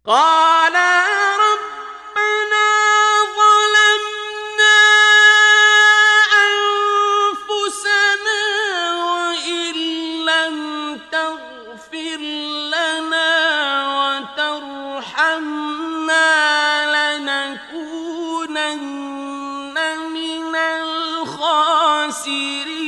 قالا ربنا ظلمنا أنفسنا وإن لم تغفر لنا وترحمنا لنكونن من الخاسرين